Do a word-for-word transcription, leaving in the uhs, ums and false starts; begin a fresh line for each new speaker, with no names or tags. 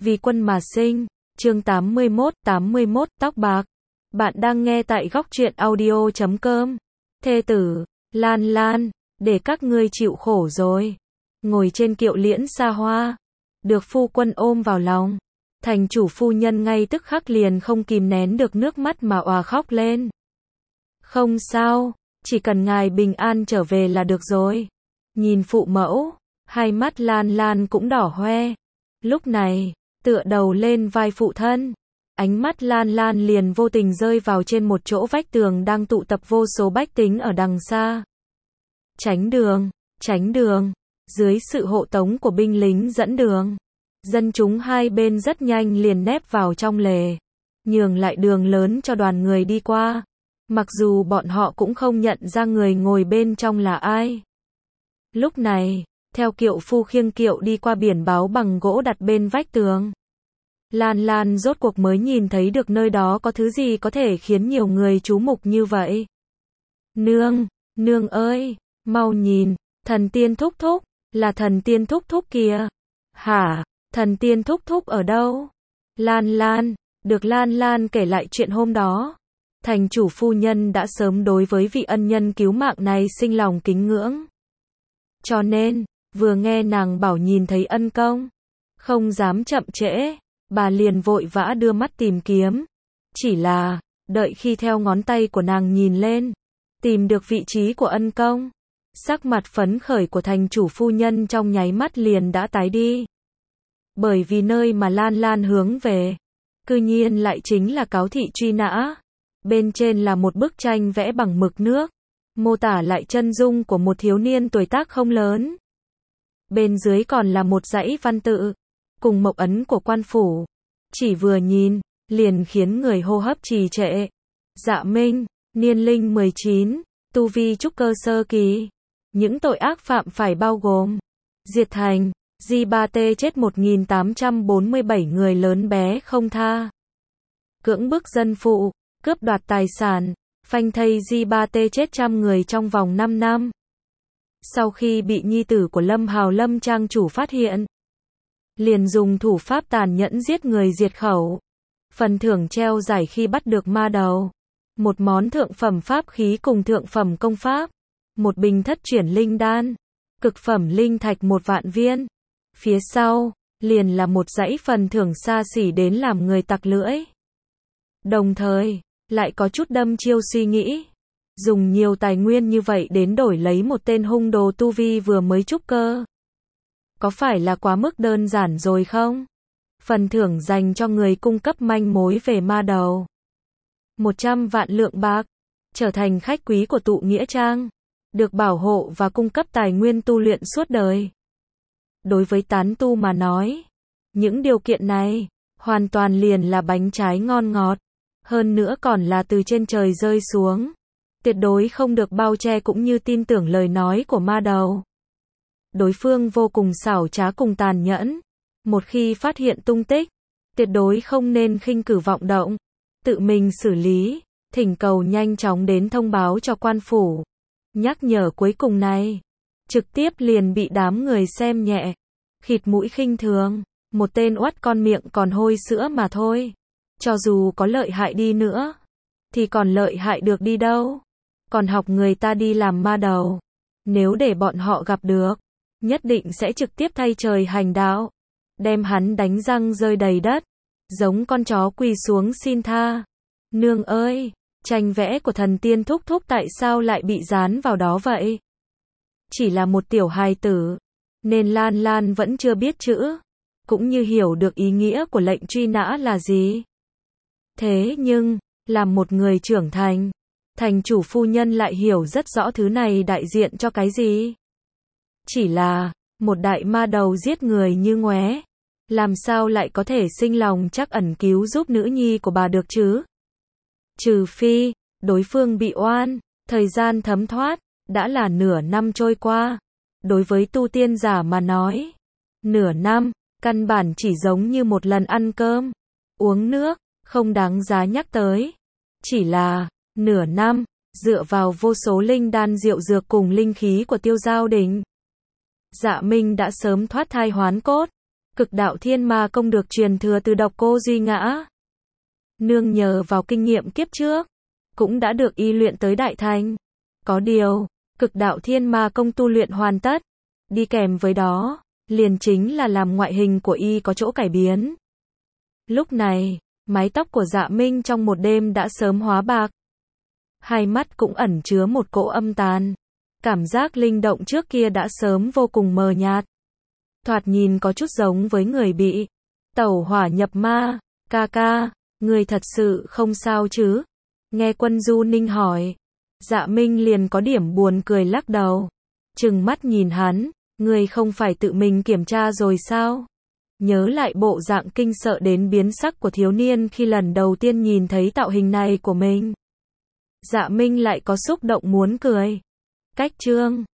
Vì quân mà sinh. Chương tám mươi mốt, tám mươi mốt, tóc bạc. Bạn đang nghe tại góc truyện audio chấm com. Thê tử, Lan Lan, để các ngươi chịu khổ rồi. Ngồi trên kiệu liễn xa hoa, được phu quân ôm vào lòng. Thành chủ phu nhân ngay tức khắc liền không kìm nén được nước mắt mà òa khóc lên. Không sao, chỉ cần ngài bình an trở về là được rồi. Nhìn phụ mẫu, hai mắt Lan Lan cũng đỏ hoe. Lúc này, tựa đầu lên vai phụ thân, ánh mắt Lan Lan liền vô tình rơi vào trên một chỗ vách tường đang tụ tập vô số bách tính ở đằng xa. Tránh đường, tránh đường. Dưới sự hộ tống của binh lính dẫn đường, dân chúng hai bên rất nhanh liền nép vào trong lề, nhường lại đường lớn cho đoàn người đi qua. Mặc dù bọn họ cũng không nhận ra người ngồi bên trong là ai. Lúc này, theo kiệu phu khiêng kiệu đi qua biển báo bằng gỗ đặt bên vách tường, Lan Lan rốt cuộc mới nhìn thấy được nơi đó có thứ gì có thể khiến nhiều người chú mục như vậy. Nương, nương ơi, mau nhìn, thần tiên thúc thúc, là thần tiên thúc thúc kìa. Hả, thần tiên thúc thúc ở đâu? Lan Lan, được Lan Lan kể lại chuyện hôm đó. Thành chủ phu nhân đã sớm đối với vị ân nhân cứu mạng này sinh lòng kính ngưỡng. Cho nên, vừa nghe nàng bảo nhìn thấy ân công, không dám chậm trễ, bà liền vội vã đưa mắt tìm kiếm. Chỉ là, đợi khi theo ngón tay của nàng nhìn lên, tìm được vị trí của ân công, sắc mặt phấn khởi của thành chủ phu nhân trong nháy mắt liền đã tái đi. Bởi vì nơi mà Lan Lan hướng về, cư nhiên lại chính là cáo thị truy nã. Bên trên là một bức tranh vẽ bằng mực nước, mô tả lại chân dung của một thiếu niên tuổi tác không lớn. Bên dưới còn là một dãy văn tự, cùng mộc ấn của quan phủ. Chỉ vừa nhìn, liền khiến người hô hấp trì trệ. Dạ Minh, niên linh mười chín, tu vi trúc cơ sơ kỳ. Những tội ác phạm phải bao gồm diệt thành, Di Ba Tê chết một nghìn tám trăm bốn mươi bảy người lớn bé không tha, cưỡng bức dân phụ, cướp đoạt tài sản, phanh thây Di Ba Tê chết trăm người trong vòng năm năm. Sau khi bị nhi tử của Lâm Hào Lâm trang chủ phát hiện, liền dùng thủ pháp tàn nhẫn giết người diệt khẩu. Phần thưởng treo giải khi bắt được ma đầu, một món thượng phẩm pháp khí cùng thượng phẩm công pháp, một bình thất chuyển linh đan, cực phẩm linh thạch một vạn viên. Phía sau, liền là một dãy phần thưởng xa xỉ đến làm người tặc lưỡi. Đồng thời, lại có chút đâm chiêu suy nghĩ, dùng nhiều tài nguyên như vậy đến đổi lấy một tên hung đồ tu vi vừa mới trúc cơ. Có phải là quá mức đơn giản rồi không? Phần thưởng dành cho người cung cấp manh mối về ma đầu. một trăm vạn lượng bạc, trở thành khách quý của tụ nghĩa trang, được bảo hộ và cung cấp tài nguyên tu luyện suốt đời. Đối với tán tu mà nói, những điều kiện này, hoàn toàn liền là bánh trái ngon ngọt. Hơn nữa còn là từ trên trời rơi xuống. Tuyệt đối không được bao che cũng như tin tưởng lời nói của ma đầu. Đối phương vô cùng xảo trá cùng tàn nhẫn. Một khi phát hiện tung tích, tuyệt đối không nên khinh cử vọng động, tự mình xử lý, thỉnh cầu nhanh chóng đến thông báo cho quan phủ. Nhắc nhở cuối cùng này, trực tiếp liền bị đám người xem nhẹ, khịt mũi khinh thường, một tên oắt con miệng còn hôi sữa mà thôi. Cho dù có lợi hại đi nữa, thì còn lợi hại được đi đâu. Còn học người ta đi làm ma đầu. Nếu để bọn họ gặp được, nhất định sẽ trực tiếp thay trời hành đạo, đem hắn đánh răng rơi đầy đất, giống con chó quỳ xuống xin tha. Nương ơi, tranh vẽ của thần tiên thúc thúc tại sao lại bị dán vào đó vậy? Chỉ là một tiểu hài tử, nên Lan Lan vẫn chưa biết chữ, cũng như hiểu được ý nghĩa của lệnh truy nã là gì. Thế nhưng, làm một người trưởng thành, thành chủ phu nhân lại hiểu rất rõ thứ này đại diện cho cái gì. Chỉ là, một đại ma đầu giết người như ngoé, làm sao lại có thể sinh lòng trắc ẩn cứu giúp nữ nhi của bà được chứ? Trừ phi, đối phương bị oan, thời gian thấm thoát, đã là nửa năm trôi qua. Đối với tu tiên giả mà nói, nửa năm, căn bản chỉ giống như một lần ăn cơm, uống nước, không đáng giá nhắc tới. Chỉ là, nửa năm, dựa vào vô số linh đan diệu dược cùng linh khí của Tiêu Giao Đỉnh, Dạ Minh đã sớm thoát thai hoán cốt, Cực đạo thiên ma công được truyền thừa từ độc cô Duy Ngã. Nương nhờ vào kinh nghiệm kiếp trước, cũng đã được y luyện tới đại thành. Có điều, cực đạo thiên ma công tu luyện hoàn tất, đi kèm với đó, liền chính là làm ngoại hình của y có chỗ cải biến. Lúc này, mái tóc của Dạ Minh trong một đêm đã sớm hóa bạc. Hai mắt cũng ẩn chứa một cỗ âm tàn. Cảm giác linh động trước kia đã sớm vô cùng mờ nhạt. Thoạt nhìn có chút giống với người bị tẩu hỏa nhập ma. Ca ca, người thật sự không sao chứ? Nghe Quân Du Ninh hỏi, Dạ Minh liền có điểm buồn cười lắc đầu. Trừng mắt nhìn hắn, người không phải tự mình kiểm tra rồi sao? Nhớ lại bộ dạng kinh sợ đến biến sắc của thiếu niên khi lần đầu tiên nhìn thấy tạo hình này của mình. Dạ Minh lại có xúc động muốn cười. Cách chương